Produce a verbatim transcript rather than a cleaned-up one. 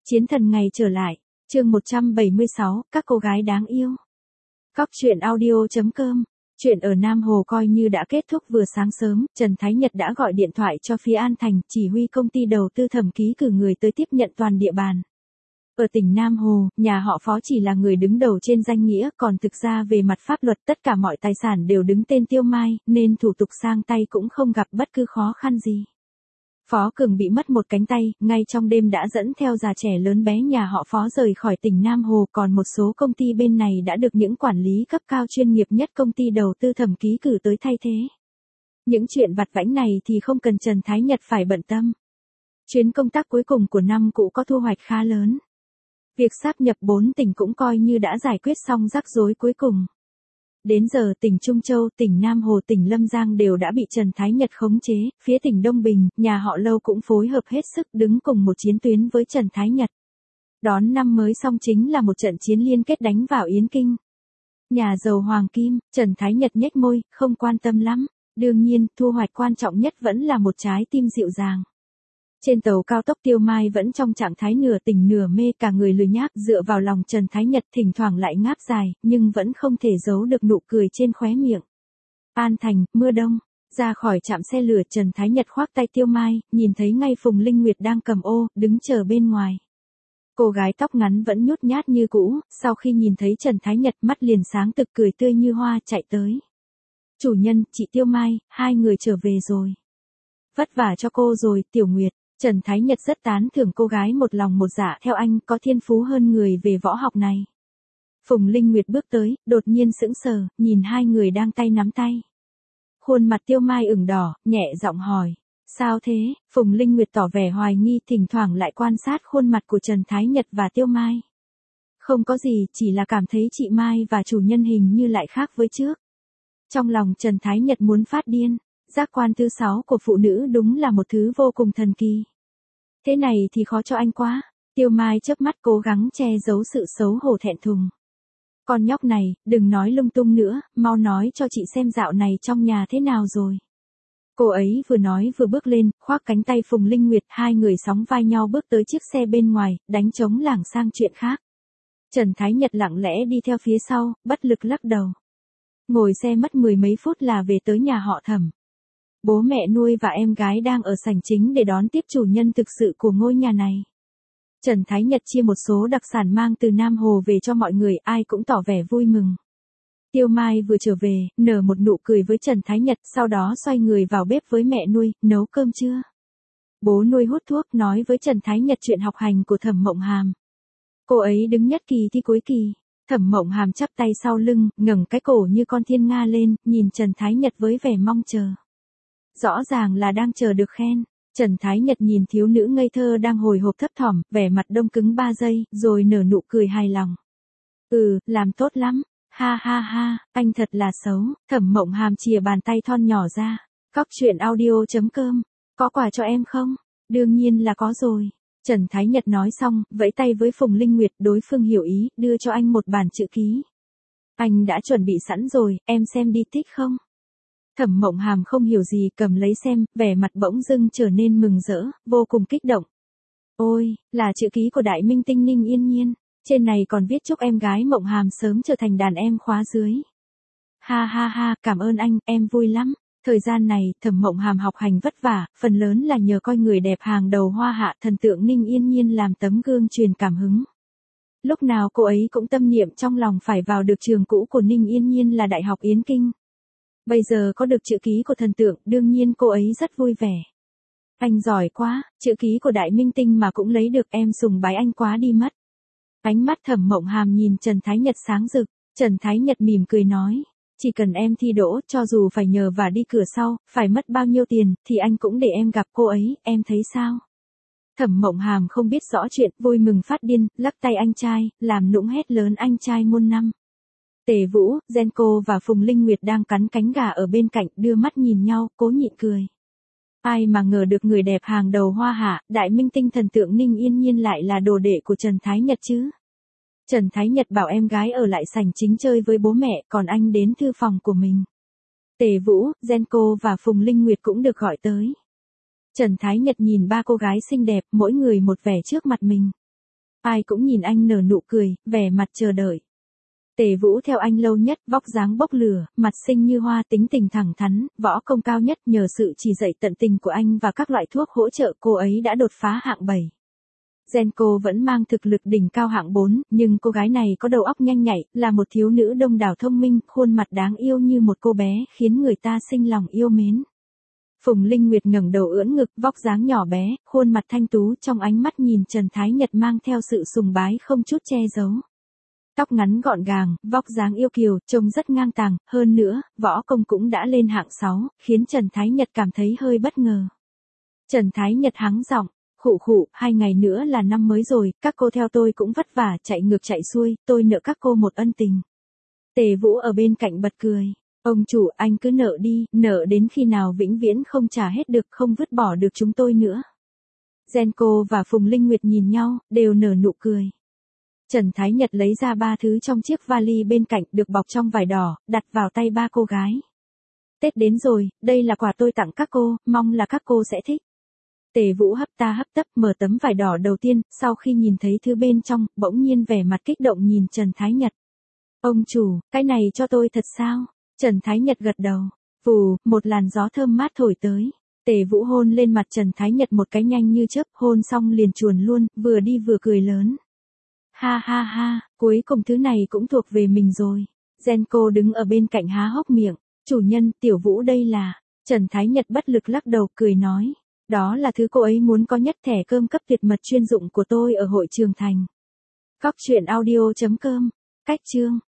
Chiến thần ngày trở lại, chương một trăm bảy mươi sáu, các cô gái đáng yêu. Cóc truyện audio chấm com. Chuyện ở Nam Hồ coi như đã kết thúc vừa sáng sớm, Trần Thái Nhật đã gọi điện thoại cho phía An Thành, chỉ huy công ty đầu tư thẩm ký cử người tới tiếp nhận toàn địa bàn. Ở tỉnh Nam Hồ, nhà họ Phó chỉ là người đứng đầu trên danh nghĩa, còn thực ra về mặt pháp luật tất cả mọi tài sản đều đứng tên Tiêu Mai, nên thủ tục sang tay cũng không gặp bất cứ khó khăn gì. Phó Cường bị mất một cánh tay, ngay trong đêm đã dẫn theo già trẻ lớn bé nhà họ Phó rời khỏi tỉnh Nam Hồ, còn một số công ty bên này đã được những quản lý cấp cao chuyên nghiệp nhất công ty đầu tư thẩm ký cử tới thay thế. Những chuyện vặt vãnh này thì không cần Trần Thái Nhật phải bận tâm. Chuyến công tác cuối cùng của năm cũ có thu hoạch khá lớn. Việc sáp nhập bốn tỉnh cũng coi như đã giải quyết xong rắc rối cuối cùng. Đến giờ tỉnh Trung Châu, tỉnh Nam Hồ, tỉnh Lâm Giang đều đã bị Trần Thái Nhật khống chế, phía tỉnh Đông Bình, nhà họ Lâu cũng phối hợp hết sức đứng cùng một chiến tuyến với Trần Thái Nhật. Đón năm mới xong chính là một trận chiến liên kết đánh vào Yến Kinh. Nhà giàu Hoàng Kim, Trần Thái Nhật nhếch môi, không quan tâm lắm. Đương nhiên, thu hoạch quan trọng nhất vẫn là một trái tim dịu dàng. Trên tàu cao tốc Tiêu Mai vẫn trong trạng thái nửa tỉnh nửa mê, cả người lười nhác dựa vào lòng Trần Thái Nhật, thỉnh thoảng lại ngáp dài, nhưng vẫn không thể giấu được nụ cười trên khóe miệng. An Thành, mưa đông. Ra khỏi trạm xe lửa, Trần Thái Nhật khoác tay Tiêu Mai, nhìn thấy ngay Phùng Linh Nguyệt đang cầm ô, đứng chờ bên ngoài. Cô gái tóc ngắn vẫn nhút nhát như cũ, sau khi nhìn thấy Trần Thái Nhật mắt liền sáng tực, cười tươi như hoa chạy tới. Chủ nhân, chị Tiêu Mai, hai người trở về rồi. Vất vả cho cô rồi, Tiểu Nguyệt. Trần Thái Nhật rất tán thưởng cô gái một lòng một dạ theo anh, có thiên phú hơn người về võ học này. Phùng Linh Nguyệt bước tới, đột nhiên sững sờ, nhìn hai người đang tay nắm tay. Khuôn mặt Tiêu Mai ửng đỏ, nhẹ giọng hỏi. Sao thế? Phùng Linh Nguyệt tỏ vẻ hoài nghi, thỉnh thoảng lại quan sát khuôn mặt của Trần Thái Nhật và Tiêu Mai. Không có gì, chỉ là cảm thấy chị Mai và chủ nhân hình như lại khác với trước. Trong lòng Trần Thái Nhật muốn phát điên. Giác quan thứ sáu của phụ nữ đúng là một thứ vô cùng thần kỳ. Thế này thì khó cho anh quá. Tiêu Mai chớp mắt cố gắng che giấu sự xấu hổ thẹn thùng. Con nhóc này, đừng nói lung tung nữa, mau nói cho chị xem dạo này trong nhà thế nào rồi. Cô ấy vừa nói vừa bước lên, khoác cánh tay Phùng Linh Nguyệt, hai người sóng vai nhau bước tới chiếc xe bên ngoài, đánh trống lảng sang chuyện khác. Trần Thái Nhật lặng lẽ đi theo phía sau, bất lực lắc đầu. Ngồi xe mất mười mấy phút là về tới nhà họ Thẩm. Bố mẹ nuôi và em gái đang ở sảnh chính để đón tiếp chủ nhân thực sự của ngôi nhà này. Trần Thái Nhật chia một số đặc sản mang từ Nam Hồ về cho mọi người, ai cũng tỏ vẻ vui mừng. Tiêu Mai vừa trở về, nở một nụ cười với Trần Thái Nhật, sau đó xoay người vào bếp với mẹ nuôi, nấu cơm trưa. Bố nuôi hút thuốc, nói với Trần Thái Nhật chuyện học hành của Thẩm Mộng Hàm. Cô ấy đứng nhất kỳ thi cuối kỳ. Thẩm Mộng Hàm chắp tay sau lưng, ngẩng cái cổ như con thiên nga lên, nhìn Trần Thái Nhật với vẻ mong chờ. Rõ ràng là đang chờ được khen. Trần Thái Nhật nhìn thiếu nữ ngây thơ đang hồi hộp thấp thỏm, vẻ mặt đông cứng ba giây, rồi nở nụ cười hài lòng. Ừ, làm tốt lắm. Ha ha ha, anh thật là xấu. Thẩm Mộng Hàm chìa bàn tay thon nhỏ ra. Cóc truyện audio chấm com. Có quà cho em không? Đương nhiên là có rồi. Trần Thái Nhật nói xong, vẫy tay với Phùng Linh Nguyệt, đối phương hiểu ý, đưa cho anh một bản chữ ký. Anh đã chuẩn bị sẵn rồi, em xem đi thích không? Thẩm Mộng Hàm không hiểu gì, cầm lấy xem, vẻ mặt bỗng dưng trở nên mừng rỡ, vô cùng kích động. Ôi, là chữ ký của đại minh tinh Ninh Yên Nhiên, trên này còn viết chúc em gái Mộng Hàm sớm trở thành đàn em khóa dưới. Ha ha ha, cảm ơn anh, em vui lắm. Thời gian này, Thẩm Mộng Hàm học hành vất vả, phần lớn là nhờ coi người đẹp hàng đầu Hoa Hạ thần tượng Ninh Yên Nhiên làm tấm gương truyền cảm hứng. Lúc nào cô ấy cũng tâm niệm trong lòng phải vào được trường cũ của Ninh Yên Nhiên là Đại học Yến Kinh. Bây giờ có được chữ ký của thần tượng, đương nhiên cô ấy rất vui vẻ. Anh giỏi quá, chữ ký của đại minh tinh mà cũng lấy được, em sùng bái anh quá đi mất. Ánh mắt Thẩm Mộng Hàm nhìn Trần Thái Nhật sáng rực, Trần Thái Nhật mỉm cười nói, chỉ cần em thi đỗ, cho dù phải nhờ và đi cửa sau, phải mất bao nhiêu tiền, thì anh cũng để em gặp cô ấy, em thấy sao? Thẩm Mộng Hàm không biết rõ chuyện, vui mừng phát điên, lắc tay anh trai, làm nũng hét lớn anh trai muôn năm. Tề Vũ, Genco và Phùng Linh Nguyệt đang cắn cánh gà ở bên cạnh, đưa mắt nhìn nhau, cố nhịn cười. Ai mà ngờ được người đẹp hàng đầu Hoa Hạ, đại minh tinh thần tượng Ninh Yên Nhiên lại là đồ đệ của Trần Thái Nhật chứ. Trần Thái Nhật bảo em gái ở lại sảnh chính chơi với bố mẹ, còn anh đến thư phòng của mình. Tề Vũ, Genco và Phùng Linh Nguyệt cũng được gọi tới. Trần Thái Nhật nhìn ba cô gái xinh đẹp, mỗi người một vẻ trước mặt mình. Ai cũng nhìn anh nở nụ cười, vẻ mặt chờ đợi. Tề Vũ theo anh lâu nhất, vóc dáng bốc lửa, mặt xinh như hoa, tính tình thẳng thắn, võ công cao nhất, nhờ sự chỉ dạy tận tình của anh và các loại thuốc hỗ trợ cô ấy đã đột phá hạng bảy. Genco vẫn mang thực lực đỉnh cao hạng bốn, nhưng cô gái này có đầu óc nhanh nhạy, là một thiếu nữ đông đảo thông minh, khuôn mặt đáng yêu như một cô bé, khiến người ta sinh lòng yêu mến. Phùng Linh Nguyệt ngẩng đầu ưỡn ngực, vóc dáng nhỏ bé, khuôn mặt thanh tú, trong ánh mắt nhìn Trần Thái Nhật mang theo sự sùng bái không chút che giấu. Tóc ngắn gọn gàng, vóc dáng yêu kiều, trông rất ngang tàng, hơn nữa, võ công cũng đã lên hạng sáu, khiến Trần Thái Nhật cảm thấy hơi bất ngờ. Trần Thái Nhật hắng giọng, khụ khụ, hai ngày nữa là năm mới rồi, các cô theo tôi cũng vất vả, chạy ngược chạy xuôi, tôi nợ các cô một ân tình. Tề Vũ ở bên cạnh bật cười, ông chủ anh cứ nợ đi, nợ đến khi nào vĩnh viễn không trả hết được, không vứt bỏ được chúng tôi nữa. Genco và Phùng Linh Nguyệt nhìn nhau, đều nở nụ cười. Trần Thái Nhật lấy ra ba thứ trong chiếc vali bên cạnh được bọc trong vải đỏ, đặt vào tay ba cô gái. Tết đến rồi, đây là quà tôi tặng các cô, mong là các cô sẽ thích. Tề Vũ hấp ta hấp tấp mở tấm vải đỏ đầu tiên, sau khi nhìn thấy thứ bên trong, bỗng nhiên vẻ mặt kích động nhìn Trần Thái Nhật. Ông chủ, cái này cho tôi thật sao? Trần Thái Nhật gật đầu. Vù, một làn gió thơm mát thổi tới. Tề Vũ hôn lên mặt Trần Thái Nhật một cái nhanh như chớp, hôn xong liền chuồn luôn, vừa đi vừa cười lớn. Ha ha ha, cuối cùng thứ này cũng thuộc về mình rồi. Genco đứng ở bên cạnh há hốc miệng. Chủ nhân, Tiểu Vũ đây là. Trần Thái Nhật bất lực lắc đầu cười nói. Đó là thứ cô ấy muốn có nhất, thẻ cơm cấp tuyệt mật chuyên dụng của tôi ở hội trường thành. Cóc truyện audio chấm com. Cách chương.